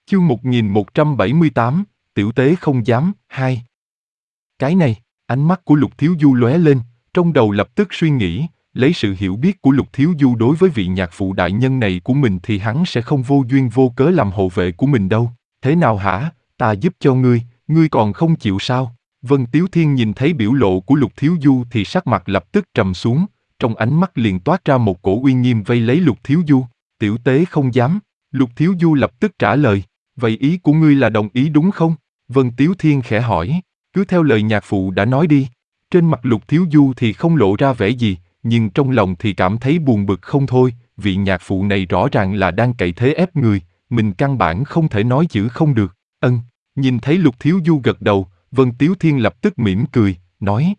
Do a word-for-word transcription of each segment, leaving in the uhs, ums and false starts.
Chương một nghìn một trăm bảy mươi tám, Tiểu tế không dám, hai. Cái này, ánh mắt của Lục Thiếu Du lóe lên, trong đầu lập tức suy nghĩ, lấy sự hiểu biết của Lục Thiếu Du đối với vị nhạc phụ đại nhân này của mình thì hắn sẽ không vô duyên vô cớ làm hộ vệ của mình đâu. Thế nào hả, ta giúp cho ngươi, ngươi còn không chịu sao? Vân Tiếu Thiên nhìn thấy biểu lộ của Lục Thiếu Du thì sắc mặt lập tức trầm xuống, trong ánh mắt liền toát ra một cổ uy nghiêm vây lấy Lục Thiếu Du. Tiểu tế không dám, Lục Thiếu Du lập tức trả lời. Vậy ý của ngươi là đồng ý đúng không? Vân Tiếu Thiên khẽ hỏi, cứ theo lời nhạc phụ đã nói đi. Trên mặt Lục Thiếu Du thì không lộ ra vẻ gì, nhưng trong lòng thì cảm thấy buồn bực không thôi, vị nhạc phụ này rõ ràng là đang cậy thế ép người, mình căn bản không thể nói chữ không được. Ân, nhìn thấy Lục Thiếu Du gật đầu, Vân Tiếu Thiên lập tức mỉm cười, nói.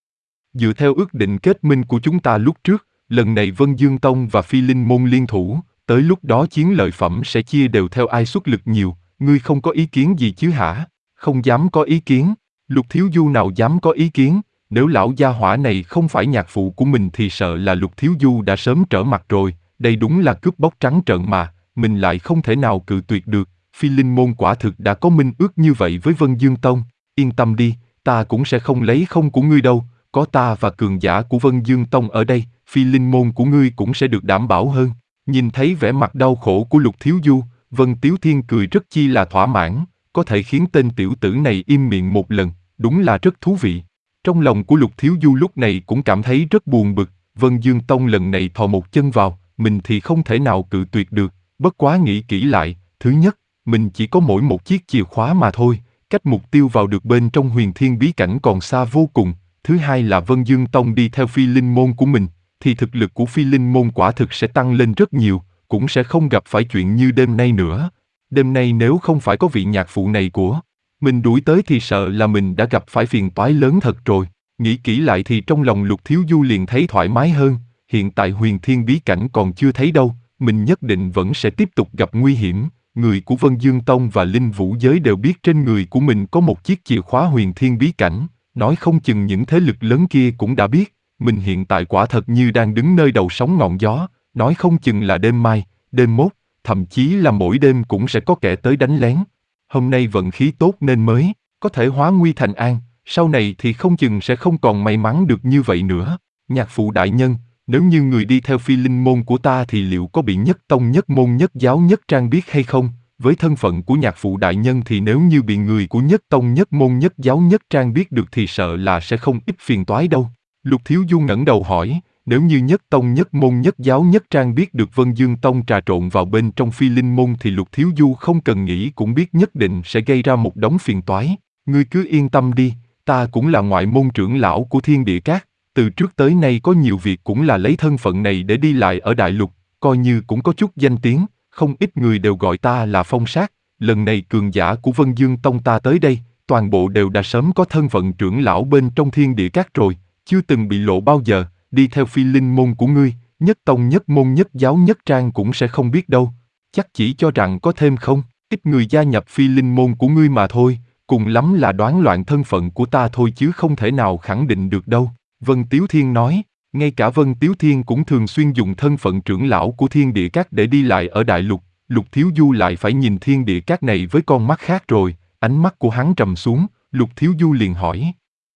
Dựa theo ước định kết minh của chúng ta lúc trước, lần này Vân Dương Tông và Phi Linh Môn liên thủ, tới lúc đó chiến lợi phẩm sẽ chia đều theo ai xuất lực nhiều, ngươi không có ý kiến gì chứ hả? Không dám có ý kiến, Lục Thiếu Du nào dám có ý kiến, nếu lão gia hỏa này không phải nhạc phụ của mình thì sợ là Lục Thiếu Du đã sớm trở mặt rồi, đây đúng là cướp bóc trắng trợn mà, mình lại không thể nào cự tuyệt được, Phi Linh Môn quả thực đã có minh ước như vậy với Vân Dương Tông, yên tâm đi, ta cũng sẽ không lấy không của ngươi đâu, có ta và cường giả của Vân Dương Tông ở đây, Phi Linh Môn của ngươi cũng sẽ được đảm bảo hơn. Nhìn thấy vẻ mặt đau khổ của Lục Thiếu Du, Vân Tiếu Thiên cười rất chi là thỏa mãn, có thể khiến tên tiểu tử này im miệng một lần, đúng là rất thú vị. Trong lòng của Lục Thiếu Du lúc này cũng cảm thấy rất buồn bực, Vân Dương Tông lần này thò một chân vào, mình thì không thể nào cự tuyệt được, bất quá nghĩ kỹ lại, thứ nhất, mình chỉ có mỗi một chiếc chìa khóa mà thôi, cách mục tiêu vào được bên trong huyền thiên bí cảnh còn xa vô cùng, thứ hai là Vân Dương Tông đi theo Phi Linh Môn của mình, thì thực lực của Phi Linh Môn quả thực sẽ tăng lên rất nhiều, cũng sẽ không gặp phải chuyện như đêm nay nữa. Đêm nay nếu không phải có vị nhạc phụ này của mình đuổi tới thì sợ là mình đã gặp phải phiền toái lớn thật rồi. Nghĩ kỹ lại thì trong lòng Lục Thiếu Du liền thấy thoải mái hơn, hiện tại huyền thiên bí cảnh còn chưa thấy đâu, mình nhất định vẫn sẽ tiếp tục gặp nguy hiểm. Người của Vân Dương Tông và Linh Vũ Giới đều biết trên người của mình có một chiếc chìa khóa huyền thiên bí cảnh, nói không chừng những thế lực lớn kia cũng đã biết. Mình hiện tại quả thật như đang đứng nơi đầu sóng ngọn gió, nói không chừng là đêm mai, đêm mốt, thậm chí là mỗi đêm cũng sẽ có kẻ tới đánh lén. Hôm nay vận khí tốt nên mới có thể hóa nguy thành an, sau này thì không chừng sẽ không còn may mắn được như vậy nữa. Nhạc phụ đại nhân, nếu như người đi theo Phi Linh Môn của ta thì liệu có bị nhất tông nhất môn nhất giáo nhất trang biết hay không? Với thân phận của nhạc phụ đại nhân thì nếu như bị người của nhất tông nhất môn nhất giáo nhất trang biết được thì sợ là sẽ không ít phiền toái đâu. Lục Thiếu Du ngẩng đầu hỏi, nếu như nhất tông nhất môn nhất giáo nhất trang biết được Vân Dương Tông trà trộn vào bên trong Phi Linh Môn thì Lục Thiếu Du không cần nghĩ cũng biết nhất định sẽ gây ra một đống phiền toái. Ngươi cứ yên tâm đi, ta cũng là ngoại môn trưởng lão của Thiên Địa Các, từ trước tới nay có nhiều việc cũng là lấy thân phận này để đi lại ở Đại Lục, coi như cũng có chút danh tiếng, không ít người đều gọi ta là Phong Sát, lần này cường giả của Vân Dương Tông ta tới đây, toàn bộ đều đã sớm có thân phận trưởng lão bên trong Thiên Địa Các rồi. Chưa từng bị lộ bao giờ, đi theo Phi Linh Môn của ngươi, nhất tông nhất môn nhất giáo nhất trang cũng sẽ không biết đâu. Chắc chỉ cho rằng có thêm không, ít người gia nhập Phi Linh Môn của ngươi mà thôi, cùng lắm là đoán loạn thân phận của ta thôi chứ không thể nào khẳng định được đâu. Vân Tiếu Thiên nói, ngay cả Vân Tiếu Thiên cũng thường xuyên dùng thân phận trưởng lão của Thiên Địa Các để đi lại ở Đại Lục, Lục Thiếu Du lại phải nhìn Thiên Địa Các này với con mắt khác rồi, ánh mắt của hắn trầm xuống, Lục Thiếu Du liền hỏi.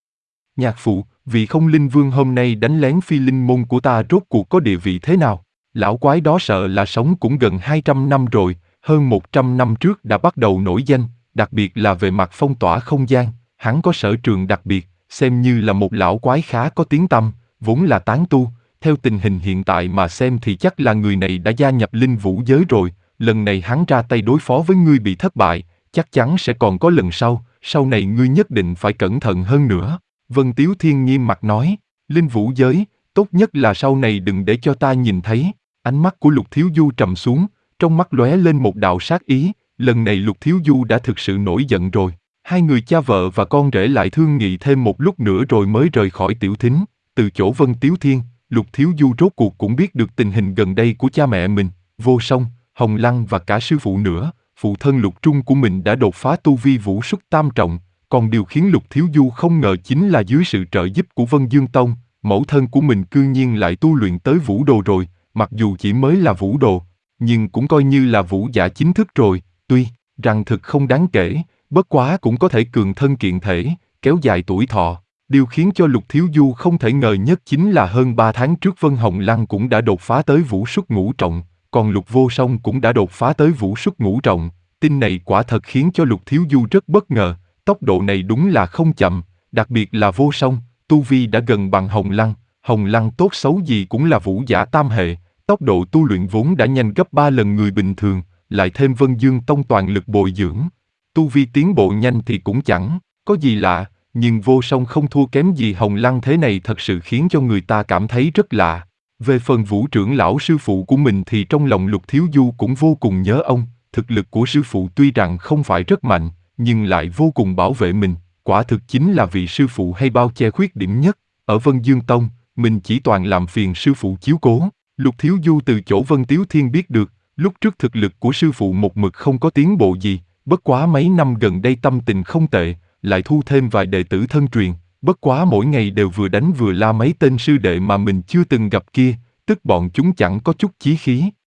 Nhạc phụ, vị không linh vương hôm nay đánh lén Phi Linh Môn của ta rốt cuộc có địa vị thế nào? Lão quái đó sợ là sống cũng gần hai trăm năm rồi, hơn một trăm năm trước đã bắt đầu nổi danh, đặc biệt là về mặt phong tỏa không gian, hắn có sở trường đặc biệt, xem như là một lão quái khá có tiếng tăm, vốn là tán tu, theo tình hình hiện tại mà xem thì chắc là người này đã gia nhập Linh Vũ Giới rồi, lần này hắn ra tay đối phó với ngươi bị thất bại, chắc chắn sẽ còn có lần sau, sau này ngươi nhất định phải cẩn thận hơn nữa. Vân Tiếu Thiên nghiêm mặt nói, Linh Vũ Giới, tốt nhất là sau này đừng để cho ta nhìn thấy. Ánh mắt của Lục Thiếu Du trầm xuống, trong mắt lóe lên một đạo sát ý, lần này Lục Thiếu Du đã thực sự nổi giận rồi. Hai người cha vợ và con rể lại thương nghị thêm một lúc nữa rồi mới rời khỏi tiểu thính. Từ chỗ Vân Tiếu Thiên, Lục Thiếu Du rốt cuộc cũng biết được tình hình gần đây của cha mẹ mình, Vô Song, Hồng Lăng và cả sư phụ nữa. Phụ thân Lục Trung của mình đã đột phá tu vi vũ xuất tam trọng. Còn điều khiến Lục Thiếu Du không ngờ chính là dưới sự trợ giúp của Vân Dương Tông, mẫu thân của mình cư nhiên lại tu luyện tới vũ đồ rồi, mặc dù chỉ mới là vũ đồ, nhưng cũng coi như là vũ giả chính thức rồi. Tuy rằng thực không đáng kể, bất quá cũng có thể cường thân kiện thể, kéo dài tuổi thọ. Điều khiến cho Lục Thiếu Du không thể ngờ nhất chính là hơn ba tháng trước Vân Hồng Lăng cũng đã đột phá tới vũ xuất ngũ trọng, còn Lục Vô Song cũng đã đột phá tới vũ xuất ngũ trọng. Tin này quả thật khiến cho Lục Thiếu Du rất bất ngờ, tốc độ này đúng là không chậm, đặc biệt là Vô Song, tu vi đã gần bằng Hồng Lăng. Hồng Lăng tốt xấu gì cũng là vũ giả tam hệ, tốc độ tu luyện vốn đã nhanh gấp ba lần người bình thường, lại thêm Vân Dương Tông toàn lực bồi dưỡng. Tu vi tiến bộ nhanh thì cũng chẳng có gì lạ, nhưng Vô Song không thua kém gì Hồng Lăng, thế này thật sự khiến cho người ta cảm thấy rất lạ. Về phần Vũ trưởng lão sư phụ của mình thì trong lòng Lục Thiếu Du cũng vô cùng nhớ ông, thực lực của sư phụ tuy rằng không phải rất mạnh, nhưng lại vô cùng bảo vệ mình, quả thực chính là vị sư phụ hay bao che khuyết điểm nhất. Ở Vân Dương Tông, mình chỉ toàn làm phiền sư phụ chiếu cố. Lục Thiếu Du từ chỗ Vân Tiếu Thiên biết được, lúc trước thực lực của sư phụ một mực không có tiến bộ gì, bất quá mấy năm gần đây tâm tình không tệ, lại thu thêm vài đệ tử thân truyền, bất quá mỗi ngày đều vừa đánh vừa la mấy tên sư đệ mà mình chưa từng gặp kia, tức bọn chúng chẳng có chút chí khí.